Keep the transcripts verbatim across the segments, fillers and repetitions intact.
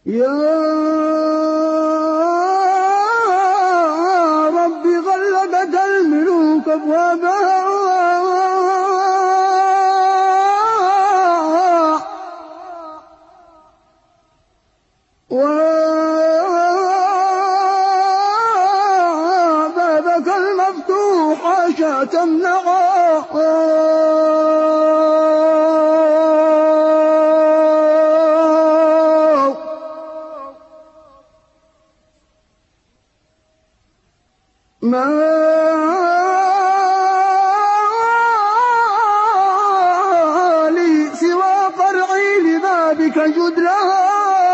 يا رب غلبت الملوك أبوابها وبابك المفتوح حاشا تمنعها ما لي سوى قرعي لبابك جدلها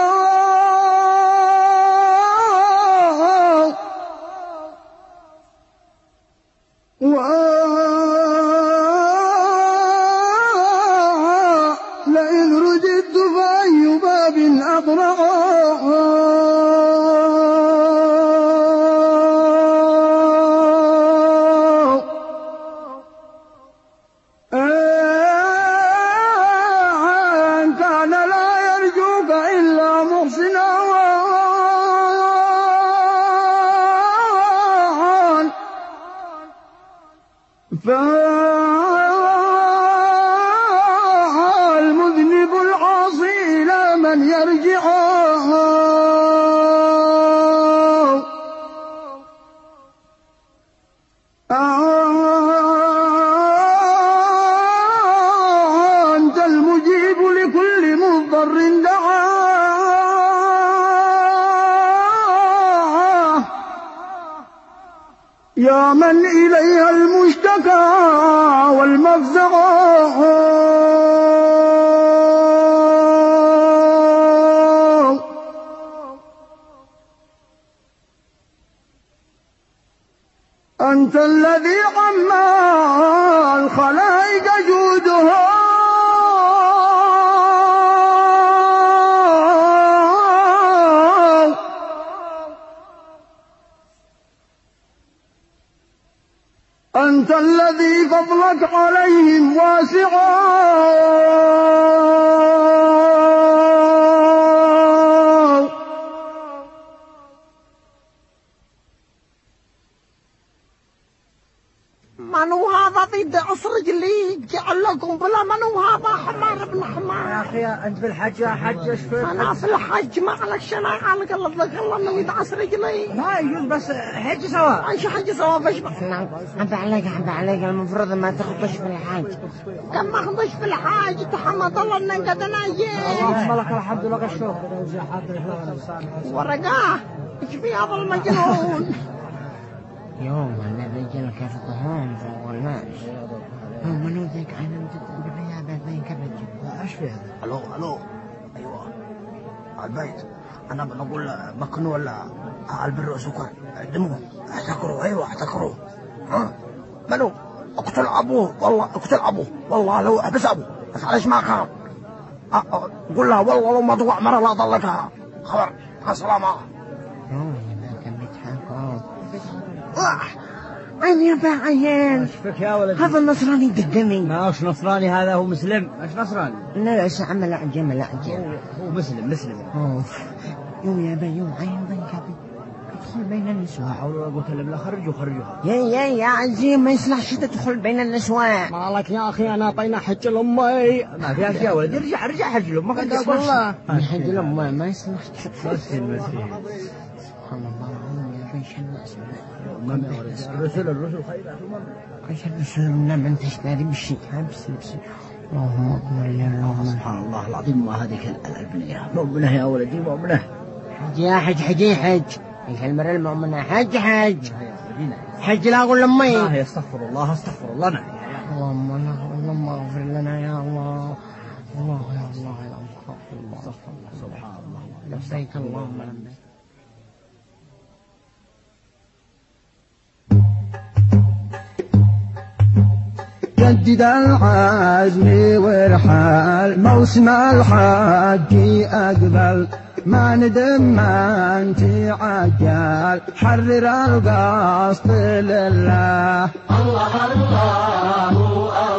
ولئن رددت فأي باب أقرعها فالمذنب العاصي إلى من يرجع أنت المجيب لكل مضطر دعا يا من إليها المشتكى والمفزع أنت الذي عمى الخلائق جودها أنت الذي فضلك عليهم واسعا من هو هذا ضد عصر جلي جعل لكم بلا من هو هذا حمار بن حمار يا أخي أنت بالحج يا حج ايش فيك؟ أنا في الحج ما عليك شنو عليك الله ذاك الله إنه يدعس رجلي ما يجوز بس حج سوا ايش حج سوا فش عب عليك عب عليك المفروض ما تخطش في الحاج كم ما خطش في الحاج تحمد الله إن قد ناجي اللهم لك الحمد لك الشكر ورقاه ايش في هذا المجنون يوم الرجال كفطهم فوق الناس هو منو ذيك عين بالرياضة ذيك الرجل ايش في هذا؟ الو الو ايوه البيت انا بنقول مكنون ولا البر وسكر قدموه احتكروا ايوه احتكروا ها منو اقتل ابوه والله اقتل ابوه والله لو احبس ابوه بس ليش ما كان قول لها والله لو ما تقع مرة لا ضلتها خبر مع السلامة يوم كان بيضحكوا عين يا باعين ايش فيك يا ولدي؟ هذا النصراني دقني ما وش نصراني هذا هو مسلم ايش نصراني؟ لا لا عمل عجم العجم هو مسلم مسلم اوف يوم يا با يوم عين ضيق ابي ادخل بين النسوان لا حول ولا قوة الا بالله خرجوا خرجوا يا يا يا عزيز ما يصلحش تدخل بين النسوان مالك يا اخي انا طينا حج الامي ما في اشياء ولدي ارجع ارجع حج الام قد اقول الله حج الامه ما يصلح مسلم مسلم سبحان الله العظيم يا ريش الناس الرسل الرسل خيرات ايش الرسل من انت اشتري بالشيء بس بس اللهم اكبر يا اللهم سبحان الله العظيم ما هذيك البنيه مؤمنه يا ولدي مؤمنه حج يا حج حجي حج ايش المرة المؤمنة حج حج حج لا اقول لامي الله يستغفر الله استغفر الله لنا اللهم اللهم اغفر لنا يا الله الله يا الله يا استغفر الله استغفر الله سبحان الله لبيك اللهم لبيك جدد العزم وارحال موسم الحج أقبل ما ندم ما انت عجال حرر القصد لله الله الله الله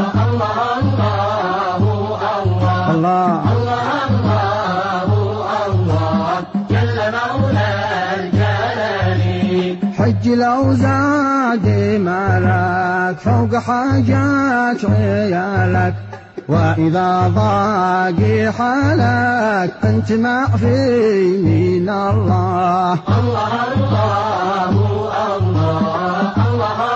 الله الله الله الحج لو زاد مالك فوق حاجات عيالك، وإذا ضاق حالك أنت معفي من الله. الله الله الله الله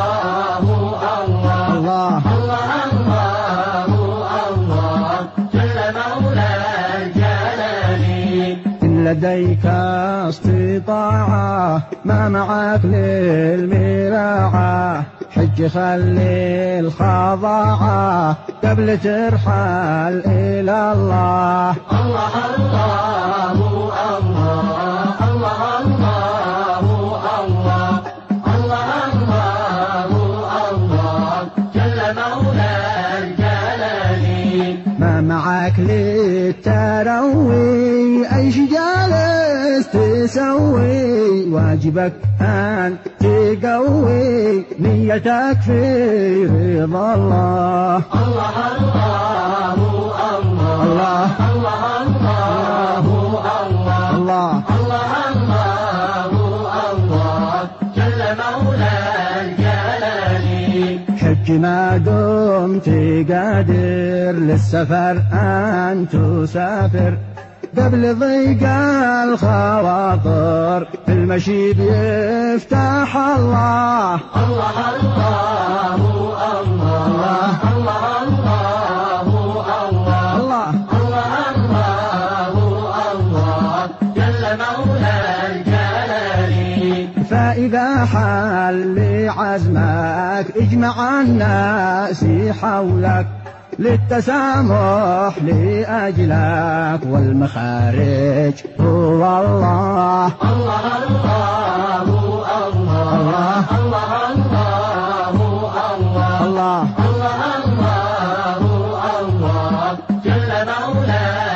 الله الله الله الله جل مولى الجلال. إن لديك استطاعة ما معك للمراعة، حج خلي الخضاعة قبل ترحل إلى الله. الله الله الله الله الله الله الله الله جل مولى الجلال. ما معك للتروي أيش جالس تسوي، واجبك أن تقوي نيتك في رضا الله. الله الله الله الله الله الله الله الله الله جل مولى الجلال. حج ما دمت قادر للسفر أن تسافر، قبل ضيق الخواطر في المشي بيفتح الله. الله الله الله الله الله الله الله الله جل مولى الجلال. فإذا حل عزمك اجمع الناس حولك، للتسامح لأجلك والمخارج هو الله. الله الله الله الله الله الله الله الله جل مولى